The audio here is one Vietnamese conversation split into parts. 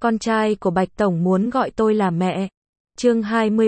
con trai của Bạch Tổng muốn gọi tôi là mẹ. Chương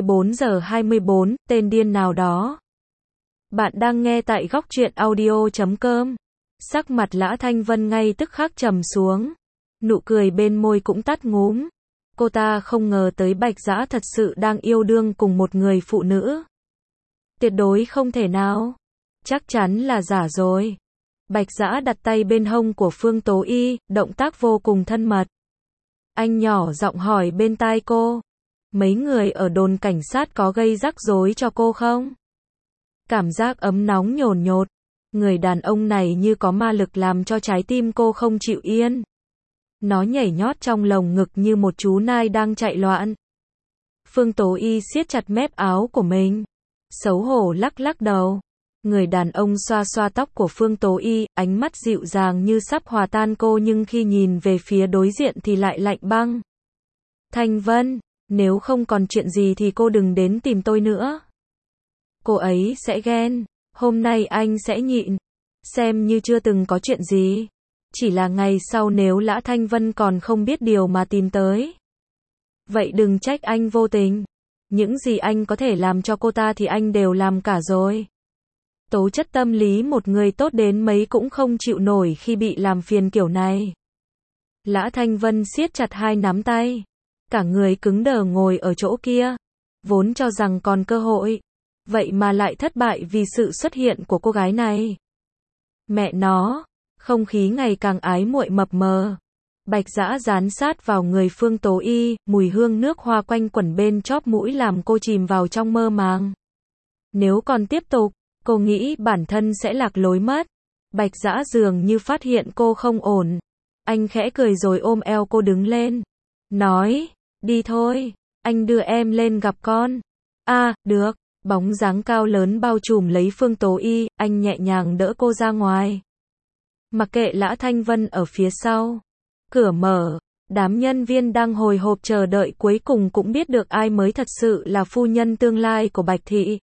24:24, tên điên nào đó. Bạn đang nghe tại góc truyện audio.com. Sắc mặt Lã Thanh Vân ngay tức khắc trầm xuống. Nụ cười bên môi cũng tắt ngúm. Cô ta không ngờ tới Bạch Dã thật sự đang yêu đương cùng một người phụ nữ. Tuyệt đối không thể nào. Chắc chắn là giả rồi. Bạch Dã đặt tay bên hông của Phương Tố Y, động tác vô cùng thân mật. Anh nhỏ giọng hỏi bên tai cô. Mấy người ở đồn cảnh sát có gây rắc rối cho cô không? Cảm giác ấm nóng nhồn nhột. Người đàn ông này như có ma lực làm cho trái tim cô không chịu yên. Nó nhảy nhót trong lồng ngực như một chú nai đang chạy loạn. Phương Tố Y siết chặt mép áo của mình. Xấu hổ lắc lắc đầu. Người đàn ông xoa xoa tóc của Phương Tố Y, ánh mắt dịu dàng như sắp hòa tan cô nhưng khi nhìn về phía đối diện thì lại lạnh băng. Thanh Vân, nếu không còn chuyện gì thì cô đừng đến tìm tôi nữa. Cô ấy sẽ ghen, hôm nay anh sẽ nhịn, xem như chưa từng có chuyện gì. Chỉ là ngày sau nếu Lã Thanh Vân còn không biết điều mà tìm tới. Vậy đừng trách anh vô tình. Những gì anh có thể làm cho cô ta thì anh đều làm cả rồi. Tố chất tâm lý một người tốt đến mấy cũng không chịu nổi khi bị làm phiền kiểu này. Lã Thanh Vân siết chặt hai nắm tay. Cả người cứng đờ ngồi ở chỗ kia. Vốn cho rằng còn cơ hội. Vậy mà lại thất bại vì sự xuất hiện của cô gái này. Mẹ nó, không khí ngày càng ái muội mập mờ. Bạch Dã dán sát vào người Phương Tố Y, mùi hương nước hoa quanh quẩn bên chóp mũi làm cô chìm vào trong mơ màng. Nếu còn tiếp tục, cô nghĩ bản thân sẽ lạc lối mất. Bạch Dã dường như phát hiện cô không ổn. Anh khẽ cười rồi ôm eo cô đứng lên. Nói, đi thôi, anh đưa em lên gặp con. Được. Bóng dáng cao lớn bao trùm lấy Phương Tố Y, anh nhẹ nhàng đỡ cô ra ngoài. Mặc kệ Lã Thanh Vân ở phía sau. Cửa mở, đám nhân viên đang hồi hộp chờ đợi cuối cùng cũng biết được ai mới thật sự là phu nhân tương lai của Bạch Thị.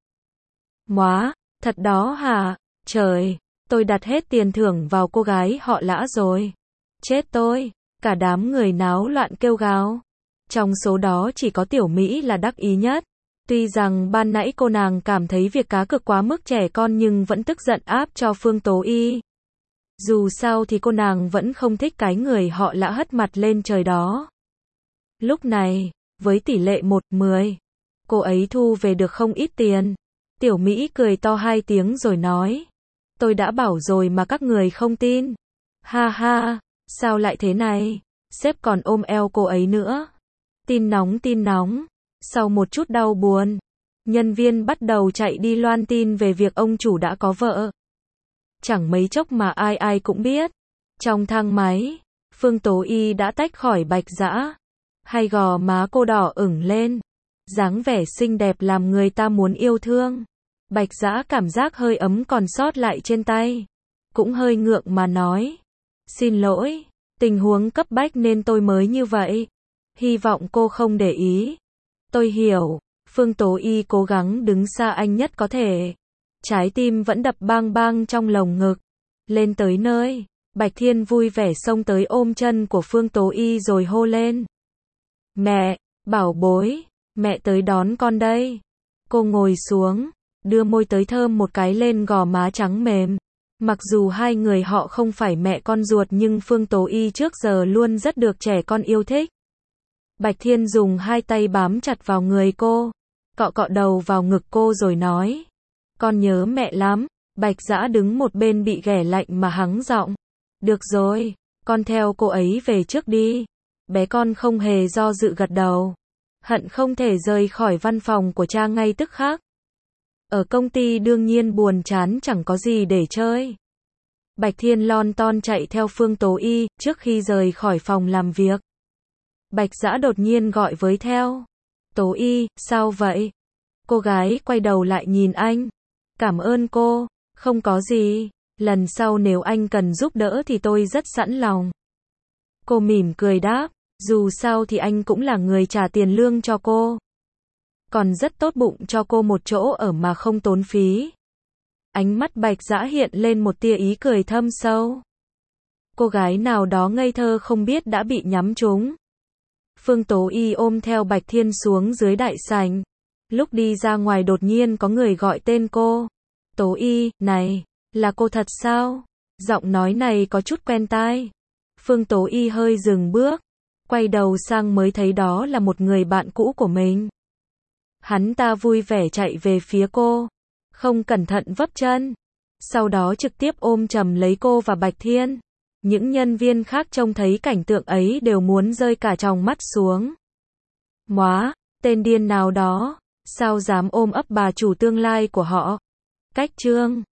Móa, thật đó hả? Trời, tôi đặt hết tiền thưởng vào cô gái họ Lã rồi. Chết tôi, cả đám người náo loạn kêu gào. Trong số đó chỉ có Tiểu Mỹ là đắc ý nhất. Tuy rằng ban nãy cô nàng cảm thấy việc cá cược quá mức trẻ con nhưng vẫn tức giận áp cho Phương Tố Y. Dù sao thì cô nàng vẫn không thích cái người họ Lã hất mặt lên trời đó. Lúc này, với tỷ lệ 1:10, cô ấy thu về được không ít tiền. Tiểu Mỹ cười to hai tiếng rồi nói. Tôi đã bảo rồi mà các người không tin. Ha ha, sao lại thế này? Sếp còn ôm eo cô ấy nữa. Tin nóng tin nóng. Sau một chút đau buồn, nhân viên bắt đầu chạy đi loan tin về việc ông chủ đã có vợ. Chẳng mấy chốc mà ai ai cũng biết. Trong thang máy, Phương Tố Y đã tách khỏi Bạch Dã. Hai gò má cô đỏ ửng lên. Dáng vẻ xinh đẹp làm người ta muốn yêu thương. Bạch Dã cảm giác hơi ấm còn sót lại trên tay. Cũng hơi ngượng mà nói. Xin lỗi, tình huống cấp bách nên tôi mới như vậy. Hy vọng cô không để ý. Tôi hiểu, Phương Tố Y cố gắng đứng xa anh nhất có thể. Trái tim vẫn đập bang bang trong lồng ngực. Lên tới nơi, Bạch Thiên vui vẻ xông tới ôm chân của Phương Tố Y rồi hô lên. Mẹ, bảo bối, mẹ tới đón con đây. Cô ngồi xuống, đưa môi tới thơm một cái lên gò má trắng mềm. Mặc dù hai người họ không phải mẹ con ruột nhưng Phương Tố Y trước giờ luôn rất được trẻ con yêu thích. Bạch Thiên dùng hai tay bám chặt vào người cô, cọ cọ đầu vào ngực cô rồi nói. Con nhớ mẹ lắm. Bạch Dã đứng một bên bị ghẻ lạnh mà hắng giọng. Được rồi, con theo cô ấy về trước đi. Bé con không hề do dự gật đầu. Hận không thể rời khỏi văn phòng của cha ngay tức khắc. Ở công ty đương nhiên buồn chán chẳng có gì để chơi. Bạch Thiên lon ton chạy theo Phương Tố Y trước khi rời khỏi phòng làm việc. Bạch Dã đột nhiên gọi với theo. Tố Y, sao vậy? Cô gái quay đầu lại nhìn anh. Cảm ơn cô, không có gì. Lần sau nếu anh cần giúp đỡ thì tôi rất sẵn lòng. Cô mỉm cười đáp. Dù sao thì anh cũng là người trả tiền lương cho cô. Còn rất tốt bụng cho cô một chỗ ở mà không tốn phí. Ánh mắt Bạch Dã hiện lên một tia ý cười thâm sâu. Cô gái nào đó ngây thơ không biết đã bị nhắm trúng. Phương Tố Y ôm theo Bạch Thiên xuống dưới đại sảnh. Lúc đi ra ngoài đột nhiên có người gọi tên cô. Tố Y, này, là cô thật sao? Giọng nói này có chút quen tai. Phương Tố Y hơi dừng bước, quay đầu sang mới thấy đó là một người bạn cũ của mình. Hắn ta vui vẻ chạy về phía cô, không cẩn thận vấp chân, sau đó trực tiếp ôm chầm lấy cô và Bạch Thiên. Những nhân viên khác trông thấy cảnh tượng ấy đều muốn rơi cả tròng mắt xuống. Móa, tên điên nào đó, sao dám ôm ấp bà chủ tương lai của họ? Cách chương